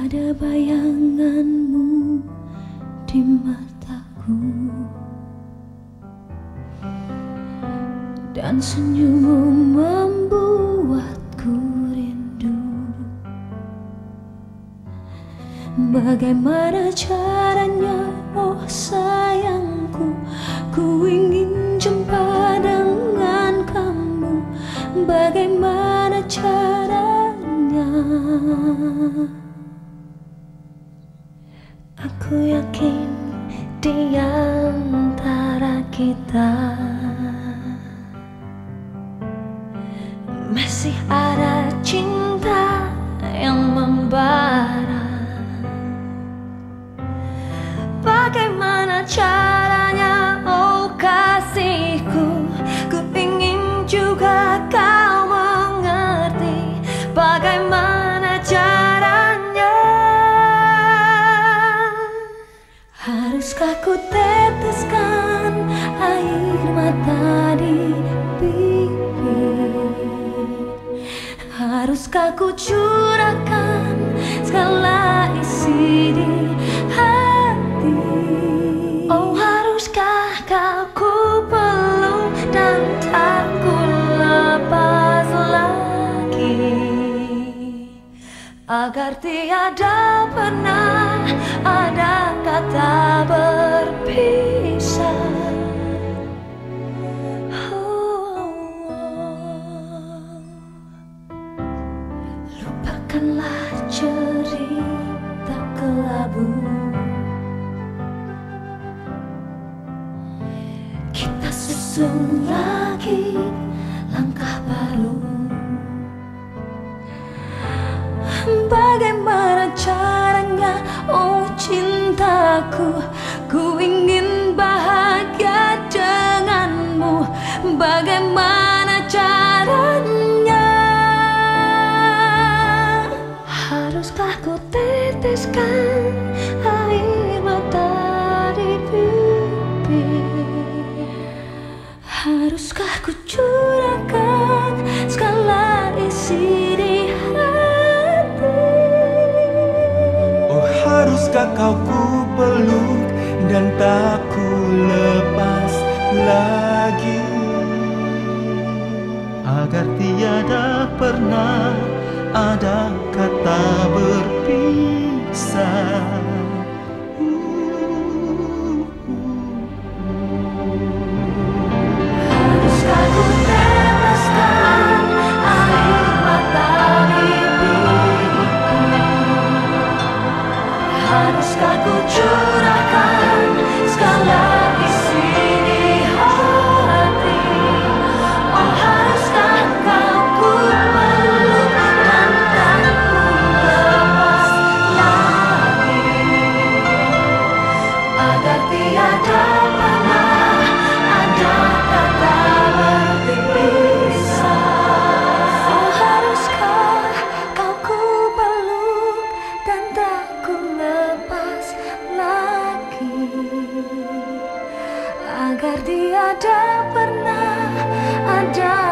Ada bayanganmu di mataku dan senyummu membuatku rindu. Bagaimana caranya, oh sayangku, ku ingin jumpa dengan kamu. Bagaimana caranya? Aku yakin di antara kita masih ada cinta yang membara. Bagaimana caranya, oh kasihku, ku ingin juga kau mengerti. Bagaimana caranya? Haruskah ku teteskan air mata di pipi? Haruskah ku curahkan segala isi di hati? Oh haruskah kau ku peluk dan tak ku lepas lagi, agar tiada pernah ada kata berpisah. Lupakanlah cerita kelabu, kita susun lagi langkah baru. Bagaimana caranya, oh cintaku, ku ingin bahagia denganmu. Bagaimana caranya? Haruskah ku teteskan air mata di pipi? Haruskah ku curahkan segala isi di hati? Oh haruskah kau ku peluk dan tak ku lepas lagi, agar tiada pernah ada kata berpisah. Haruskah ku teteskan air mata di pipi? Haruskah ku curahkan segala isi di hati? Oh haruskah kau ku peluk dan tak ku lepas lagi, agar tiada pernah ada kata berpisah. Oh haruskah kau ku peluk dan tak ku lepas lagi, agar tiada pernah ada